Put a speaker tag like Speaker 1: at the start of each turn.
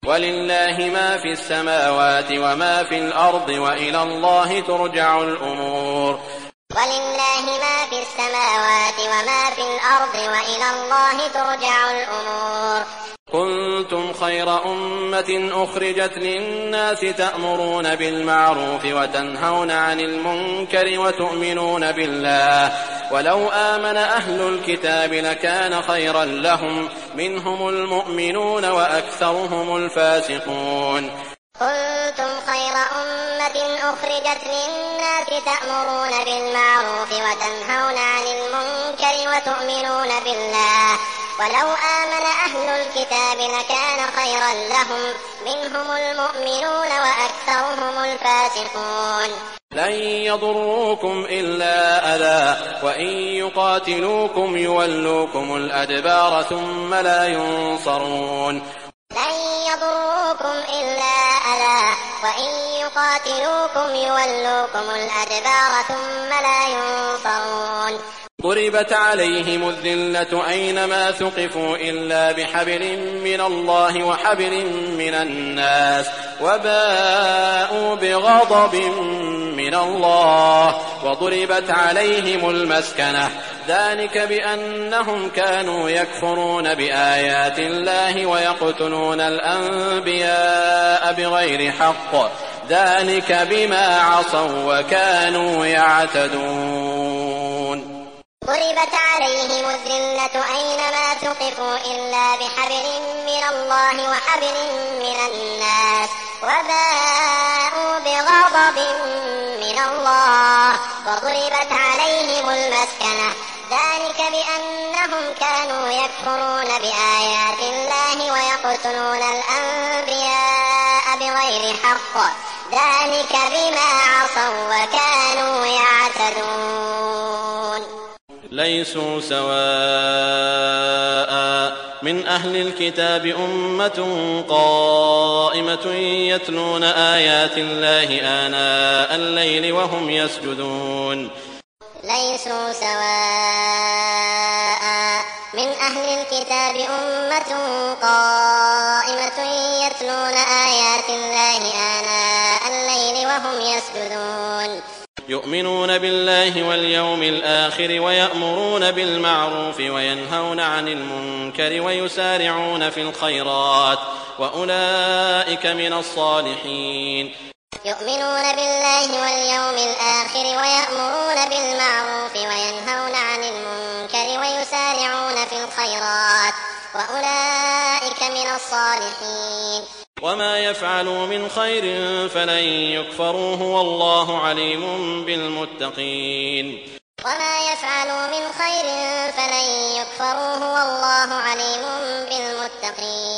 Speaker 1: ولله ما في السماوات وما في الأرض وإلى الله ترجع الأمور.
Speaker 2: ولله ما في السماوات وما في الأرض وإلى الله ترجع الأمور.
Speaker 1: كنتم خير أمة أخرجت للناس تأمرون بالمعروف وتنهون عن المنكر وتؤمنون بالله ولو آمن أهل الكتاب لكان خيرا لهم منهم المؤمنون وأكثرهم الفاسقون.
Speaker 2: كنتم خير أمة أخرجت للناس تأمرون بالمعروف وتنهون عن المنكر وتؤمنون بالله ولو آمن أهل الكتاب لكان خيرا لهم منهم المؤمنون وأكثرهم الفاسقون.
Speaker 1: لن يضروكم إلا أذى وإن يقاتلوكم يولوكم الأدبار ثم لا ينصرون.
Speaker 2: لن يضروكم إلا أذى وإن يقاتلوكم يولوكم الأدبار ثم لا ينصرون.
Speaker 1: ضربت عليهم الذلة أينما ثقفوا إلا بحبل من الله وحبل من الناس وباءوا بغضب من الله وضربت عليهم المسكنة ذلك بأنهم كانوا يكفرون بآيات الله ويقتلون الأنبياء بغير حق ذلك بما عصوا وكانوا يعتدون.
Speaker 2: ضربت عليهم الذلة أينما ثقفوا إلا بحبل من الله وحبل من الناس وباءوا بغضب من الله وضربت عليهم المسكنة ذلك بأنهم كانوا يكفرون بآيات الله ويقتلون الأنبياء بغير حق ذلك بما عصوا وكانوا يعتدون.
Speaker 1: ليسوا سواء من أهل الكتاب أمة قائمة يتلون آيات الله آناء الليل وهم يسجدون.
Speaker 2: ليسوا سواء من أهل الكتاب أمة قائمة يتلون آيات الله آناء الليل وهم يسجدون.
Speaker 1: يؤمنون بالله واليوم الآخر ويأمرون بالمعروف وينهون عن المنكر ويسارعون في الخيرات وأولئك من الصالحين.
Speaker 2: يؤمنون بالله واليوم الآخر ويأمرون بالمعروف وينهون عن المنكر ويسارعون في الخيرات وأولئك من الصالحين.
Speaker 1: وما يفعلوا من خير فلن يكفروه والله عليم بالمتقين.
Speaker 2: وما يفعلوا من خير فلن يكفروه والله عليم بالمتقين.